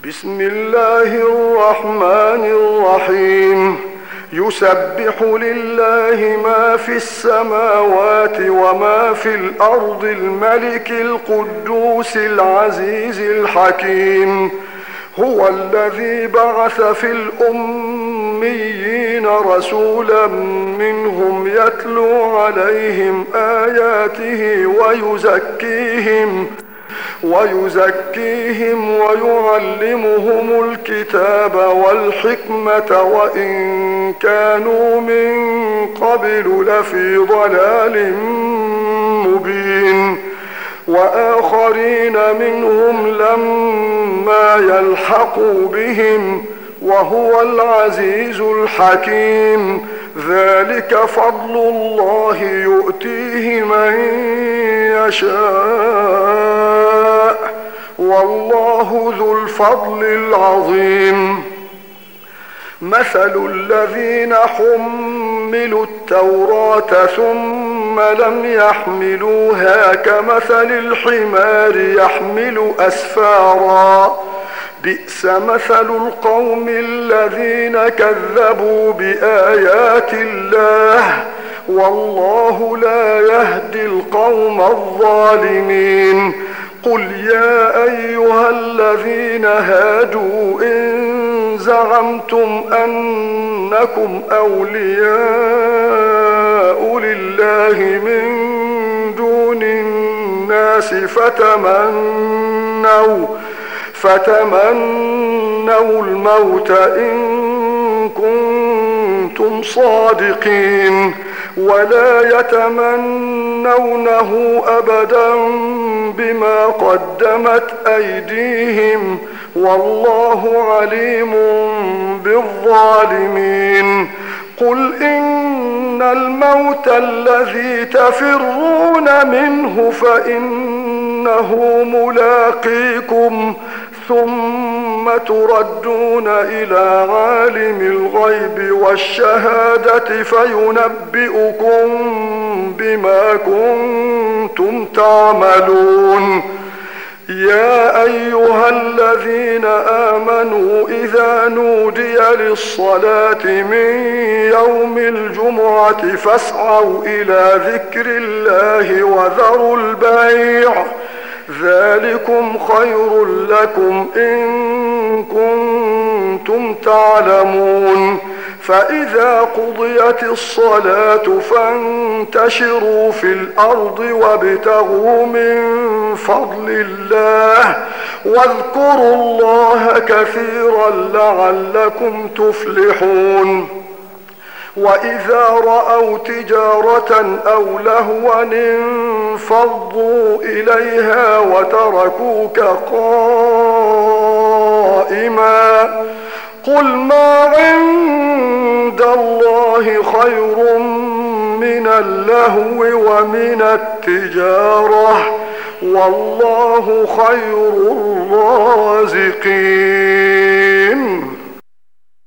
بسم الله الرحمن الرحيم. يسبح لله ما في السماوات وما في الأرض الملك القدوس العزيز الحكيم. هو الذي بعث في الأميين رسولا منهم يتلو عليهم آياته ويزكيهم ويعلمهم الكتاب والحكمة وإن كانوا من قبل لفي ضلال مبين. وآخرين منهم لما يلحقوا بهم وهو العزيز الحكيم. ذلك فضل الله يؤتيه من يشاء والله ذو الفضل العظيم. مثل الذين حملوا التوراة ثم لم يحملوها كمثل الحمار يحمل أسفارا. بئس مثل القوم الذين كذبوا بآيات الله والله لا يهدي القوم الظالمين. قل يا أيها الذين هادوا إن زعمتم أنكم أولياء لله من دون الناس فتمنوا الموت إن كنتم صادقين ولا يتمنونه أبدا بما قدمت أيديهم والله عليم بالظالمين. قل إن الموت الذي تفرون منه فإنه ملاقيكم ثم تردون إلى عالم الغيب والشهادة فينبئكم بما كنتم تعملون. يا أيها الذين آمنوا إذا نودي للصلاة من يوم الجمعة فاسعوا إلى ذكر الله وذروا البيع ذلكم خير لكم إن كنتم تعلمون. فإذا قضيت الصلاة فانتشروا في الأرض وابتغوا من فضل الله واذكروا الله كثيرا لعلكم تفلحون. وإذا رأوا تجارة أو لهوا انفضوا إليها وتركوك قائما. قل ما عند الله خير من اللهو ومن التجارة والله خير الرازقين.